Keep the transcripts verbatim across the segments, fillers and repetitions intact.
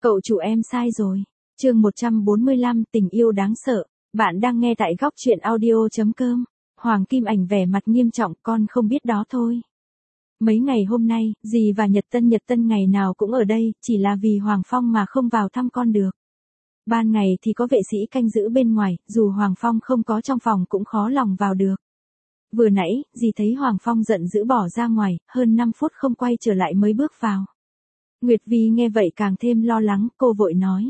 Cậu chủ em sai rồi. Chương một trăm bốn mươi lăm tình yêu đáng sợ. Bạn đang nghe tại góc truyện audio.com. Hoàng Kim Ảnh vẻ mặt nghiêm trọng, con không biết đó thôi. Mấy ngày hôm nay, dì và Nhật Tân Nhật Tân ngày nào cũng ở đây, chỉ là vì Hoàng Phong mà không vào thăm con được. Ban ngày thì có vệ sĩ canh giữ bên ngoài, dù Hoàng Phong không có trong phòng cũng khó lòng vào được. Vừa nãy, dì thấy Hoàng Phong giận dữ bỏ ra ngoài, hơn năm phút không quay trở lại mới bước vào. Nguyệt Vi nghe vậy càng thêm lo lắng, cô vội nói.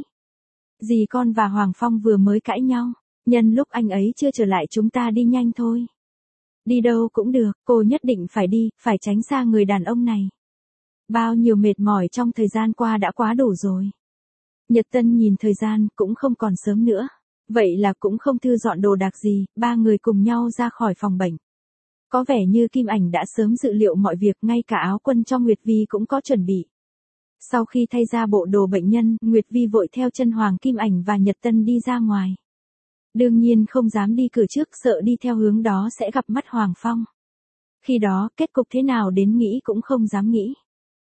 Dì con và Hoàng Phong vừa mới cãi nhau, nhân lúc anh ấy chưa trở lại chúng ta đi nhanh thôi. Đi đâu cũng được, cô nhất định phải đi, phải tránh xa người đàn ông này. Bao nhiêu mệt mỏi trong thời gian qua đã quá đủ rồi. Nhật Tân nhìn thời gian cũng không còn sớm nữa. Vậy là cũng không thư dọn đồ đạc gì, ba người cùng nhau ra khỏi phòng bệnh. Có vẻ như Kim Ảnh đã sớm dự liệu mọi việc, ngay cả áo quân cho Nguyệt Vi cũng có chuẩn bị. Sau khi thay ra bộ đồ bệnh nhân, Nguyệt Vi vội theo chân Hoàng Kim Ảnh và Nhật Tân đi ra ngoài. Đương nhiên không dám đi cửa trước, sợ đi theo hướng đó sẽ gặp mắt Hoàng Phong. Khi đó, kết cục thế nào đến nghĩ cũng không dám nghĩ.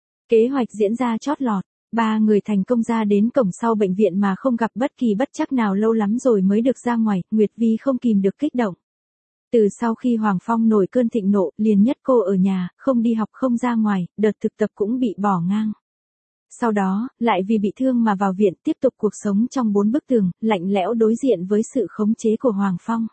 Kế hoạch diễn ra chót lọt, ba người thành công ra đến cổng sau bệnh viện mà không gặp bất kỳ bất trắc nào, lâu lắm rồi mới được ra ngoài, Nguyệt Vi không kìm được kích động. Từ sau khi Hoàng Phong nổi cơn thịnh nộ, liền nhất cô ở nhà, không đi học không ra ngoài, đợt thực tập cũng bị bỏ ngang. Sau đó, lại vì bị thương mà vào viện, tiếp tục cuộc sống trong bốn bức tường, lạnh lẽo đối diện với sự khống chế của Hoàng Phong.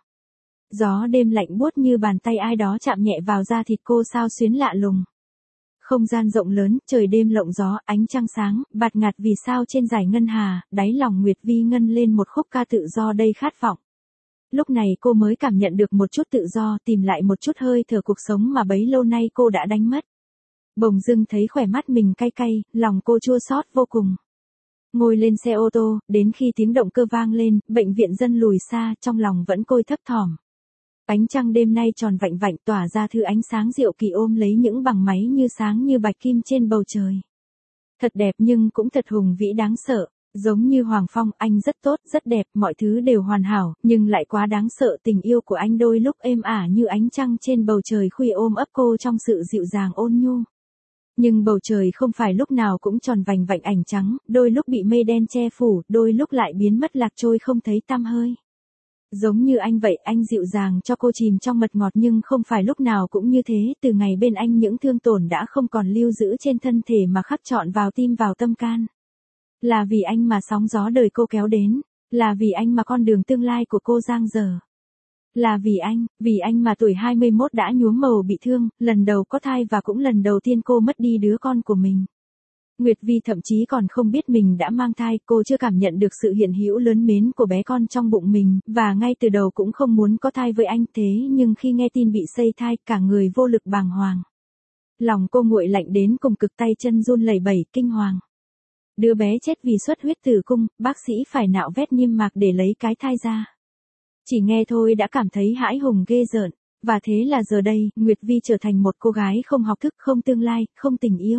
Gió đêm lạnh buốt như bàn tay ai đó chạm nhẹ vào da thịt cô, sao xuyến lạ lùng. Không gian rộng lớn, trời đêm lộng gió, ánh trăng sáng, bạt ngạt vì sao trên dải ngân hà, đáy lòng Nguyệt Vi ngân lên một khúc ca tự do đầy khát vọng. Lúc này cô mới cảm nhận được một chút tự do, tìm lại một chút hơi thở cuộc sống mà bấy lâu nay cô đã đánh mất. Bỗng dưng thấy khỏe mắt mình cay cay, lòng cô chua xót vô cùng. Ngồi lên xe ô tô, đến khi tiếng động cơ vang lên, bệnh viện dân lùi xa, trong lòng vẫn côi thấp thỏm. Ánh trăng đêm nay tròn vạnh vạnh tỏa ra thứ ánh sáng diệu kỳ, ôm lấy những bằng máy như sáng như bạch kim trên bầu trời. Thật đẹp nhưng cũng thật hùng vĩ đáng sợ. Giống như Hoàng Phong, anh rất tốt, rất đẹp, mọi thứ đều hoàn hảo, nhưng lại quá đáng sợ. Tình yêu của anh đôi lúc êm ả như ánh trăng trên bầu trời khuya, ôm ấp cô trong sự dịu dàng ôn nhu. Nhưng bầu trời không phải lúc nào cũng tròn vành vạnh ảnh trắng, đôi lúc bị mây đen che phủ, đôi lúc lại biến mất lạc trôi không thấy tăm hơi. Giống như anh vậy, anh dịu dàng cho cô chìm trong mật ngọt, nhưng không phải lúc nào cũng như thế. Từ ngày bên anh, những thương tổn đã không còn lưu giữ trên thân thể mà khắc trọn vào tim, vào tâm can. Là vì anh mà sóng gió đời cô kéo đến, là vì anh mà con đường tương lai của cô giang dở. Là vì anh, vì anh mà tuổi hai mươi mốt đã nhuốm màu bị thương, lần đầu có thai và cũng lần đầu tiên cô mất đi đứa con của mình. Nguyệt Vi thậm chí còn không biết mình đã mang thai, cô chưa cảm nhận được sự hiện hữu lớn mến của bé con trong bụng mình, và ngay từ đầu cũng không muốn có thai với anh. Thế nhưng khi nghe tin bị xây thai, cả người vô lực bàng hoàng. Lòng cô nguội lạnh đến cùng cực, tay chân run lẩy bẩy, kinh hoàng. Đứa bé chết vì xuất huyết tử cung, bác sĩ phải nạo vét niêm mạc để lấy cái thai ra. Chỉ nghe thôi đã cảm thấy hãi hùng ghê rợn, và thế là giờ đây, Nguyệt Vi trở thành một cô gái không học thức, không tương lai, không tình yêu.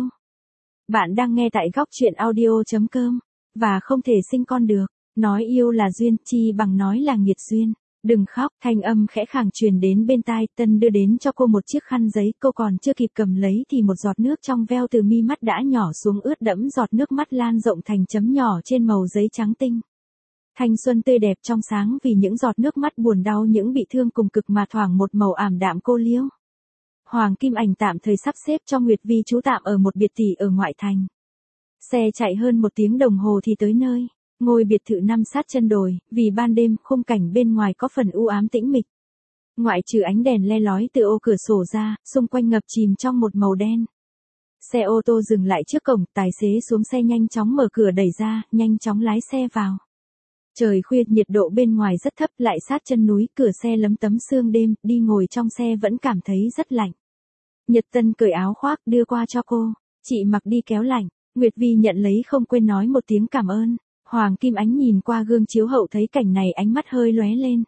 Bạn đang nghe tại góc truyện audio.com, và không thể sinh con được. Nói yêu là duyên, chi bằng nói là nghiệt duyên. Đừng khóc, thanh âm khẽ khàng truyền đến bên tai. Tân đưa đến cho cô một chiếc khăn giấy, cô còn chưa kịp cầm lấy thì một giọt nước trong veo từ mi mắt đã nhỏ xuống, ướt đẫm giọt nước mắt lan rộng thành chấm nhỏ trên màu giấy trắng tinh. Thanh xuân tươi đẹp trong sáng vì những giọt nước mắt buồn đau, những bị thương cùng cực mà thoảng một màu ảm đạm cô liêu. Hoàng Kim Ảnh tạm thời sắp xếp cho Nguyệt Vi trú tạm ở một biệt thự ở ngoại thành. Xe chạy hơn một tiếng đồng hồ thì tới nơi. Ngôi biệt thự nằm sát chân đồi, vì ban đêm khung cảnh bên ngoài có phần u ám tĩnh mịch. Ngoại trừ ánh đèn le lói từ ô cửa sổ ra, xung quanh ngập chìm trong một màu đen. Xe ô tô dừng lại trước cổng, tài xế xuống xe nhanh chóng mở cửa đẩy ra, nhanh chóng lái xe vào. Trời khuya, nhiệt độ bên ngoài rất thấp, lại sát chân núi, cửa xe lấm tấm sương đêm, đi ngồi trong xe vẫn cảm thấy rất lạnh. Nhật Tân cởi áo khoác đưa qua cho cô, chị mặc đi kéo lạnh. Nguyệt Vi nhận lấy không quên nói một tiếng cảm ơn. Hoàng Kim Ánh nhìn qua gương chiếu hậu thấy cảnh này, ánh mắt hơi lóe lên.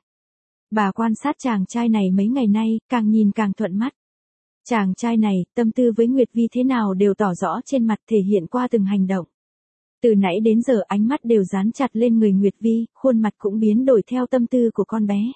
Bà quan sát chàng trai này mấy ngày nay, càng nhìn càng thuận mắt. Chàng trai này, tâm tư với Nguyệt Vi thế nào đều tỏ rõ trên mặt, thể hiện qua từng hành động. Từ nãy đến giờ ánh mắt đều dán chặt lên người Nguyệt Vi, khuôn mặt cũng biến đổi theo tâm tư của con bé.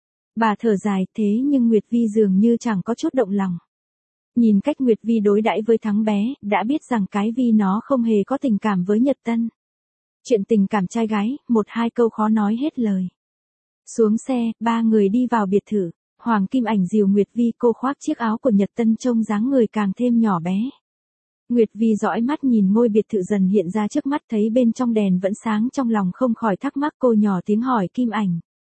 Bà thở dài, thế nhưng Nguyệt Vi dường như chẳng có chút động lòng. Nhìn cách Nguyệt Vi đối đãi với thắng bé, đã biết rằng cái Vi nó không hề có tình cảm với Nhật Tân. Chuyện tình cảm trai gái, một hai câu khó nói hết lời. Xuống xe, ba người đi vào biệt thự. Hoàng Kim Ảnh dìu Nguyệt Vi, cô khoác chiếc áo của Nhật Tân trông dáng người càng thêm nhỏ bé. Nguyệt Vi dõi mắt nhìn ngôi biệt thự dần hiện ra trước mắt, thấy bên trong đèn vẫn sáng, trong lòng không khỏi thắc mắc, cô nhỏ tiếng hỏi Kim Ảnh.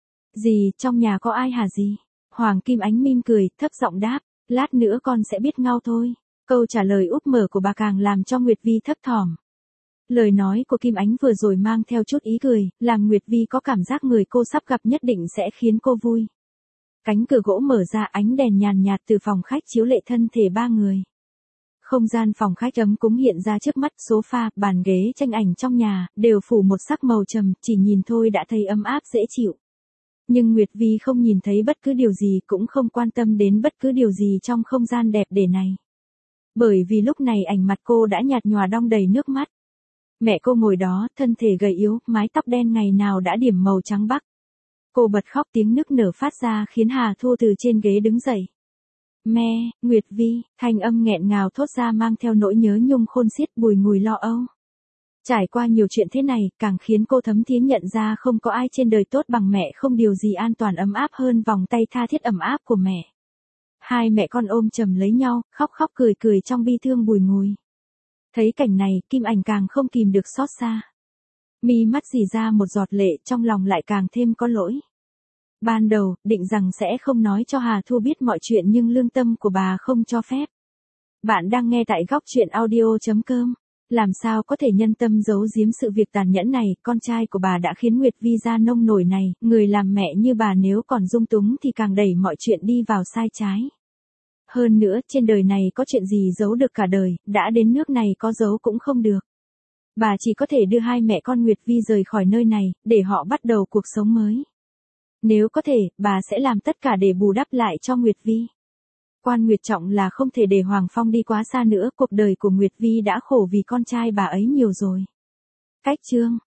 Dì, trong nhà có ai hả dì? Hoàng Kim Ánh mỉm cười, thấp giọng đáp, lát nữa con sẽ biết ngao thôi. Câu trả lời úp mở của bà càng làm cho Nguyệt Vi thấp thỏm. Lời nói của Kim Ánh vừa rồi mang theo chút ý cười, làm Nguyệt Vi có cảm giác người cô sắp gặp nhất định sẽ khiến cô vui. Cánh cửa gỗ mở ra, ánh đèn nhàn nhạt từ phòng khách chiếu lệ thân thể ba người. Không gian phòng khách ấm cúng hiện ra trước mắt, sofa, bàn ghế, tranh ảnh trong nhà, đều phủ một sắc màu trầm, chỉ nhìn thôi đã thấy ấm áp dễ chịu. Nhưng Nguyệt Vi không nhìn thấy bất cứ điều gì, cũng không quan tâm đến bất cứ điều gì trong không gian đẹp đẽ này. Bởi vì lúc này ảnh mặt cô đã nhạt nhòa đong đầy nước mắt. Mẹ cô ngồi đó, thân thể gầy yếu, mái tóc đen ngày nào đã điểm màu trắng bạc. Cô bật khóc, tiếng nức nở phát ra khiến Hà Thu từ trên ghế đứng dậy. Mẹ, Nguyệt Vi, thanh âm nghẹn ngào thốt ra mang theo nỗi nhớ nhung khôn xiết, bùi ngùi lo âu. Trải qua nhiều chuyện thế này, càng khiến cô thấm thía nhận ra không có ai trên đời tốt bằng mẹ, không điều gì an toàn ấm áp hơn vòng tay tha thiết ấm áp của mẹ. Hai mẹ con ôm chầm lấy nhau, khóc khóc cười cười trong bi thương bùi ngùi. Thấy cảnh này, Kim Ảnh càng không kìm được xót xa. Mi mắt rỉ ra một giọt lệ, trong lòng lại càng thêm có lỗi. Ban đầu, định rằng sẽ không nói cho Hà Thu biết mọi chuyện nhưng lương tâm của bà không cho phép. Bạn đang nghe tại góc truyện audio chấm com. Làm sao có thể nhân tâm giấu giếm sự việc tàn nhẫn này, con trai của bà đã khiến Nguyệt Vi ra nông nổi này, người làm mẹ như bà nếu còn dung túng thì càng đẩy mọi chuyện đi vào sai trái. Hơn nữa, trên đời này có chuyện gì giấu được cả đời, đã đến nước này có giấu cũng không được. Bà chỉ có thể đưa hai mẹ con Nguyệt Vi rời khỏi nơi này, để họ bắt đầu cuộc sống mới. Nếu có thể, bà sẽ làm tất cả để bù đắp lại cho Nguyệt Vi. Quan Nguyệt trọng là không thể để Hoàng Phong đi quá xa nữa, cuộc đời của Nguyệt Vi đã khổ vì con trai bà ấy nhiều rồi. Cách chương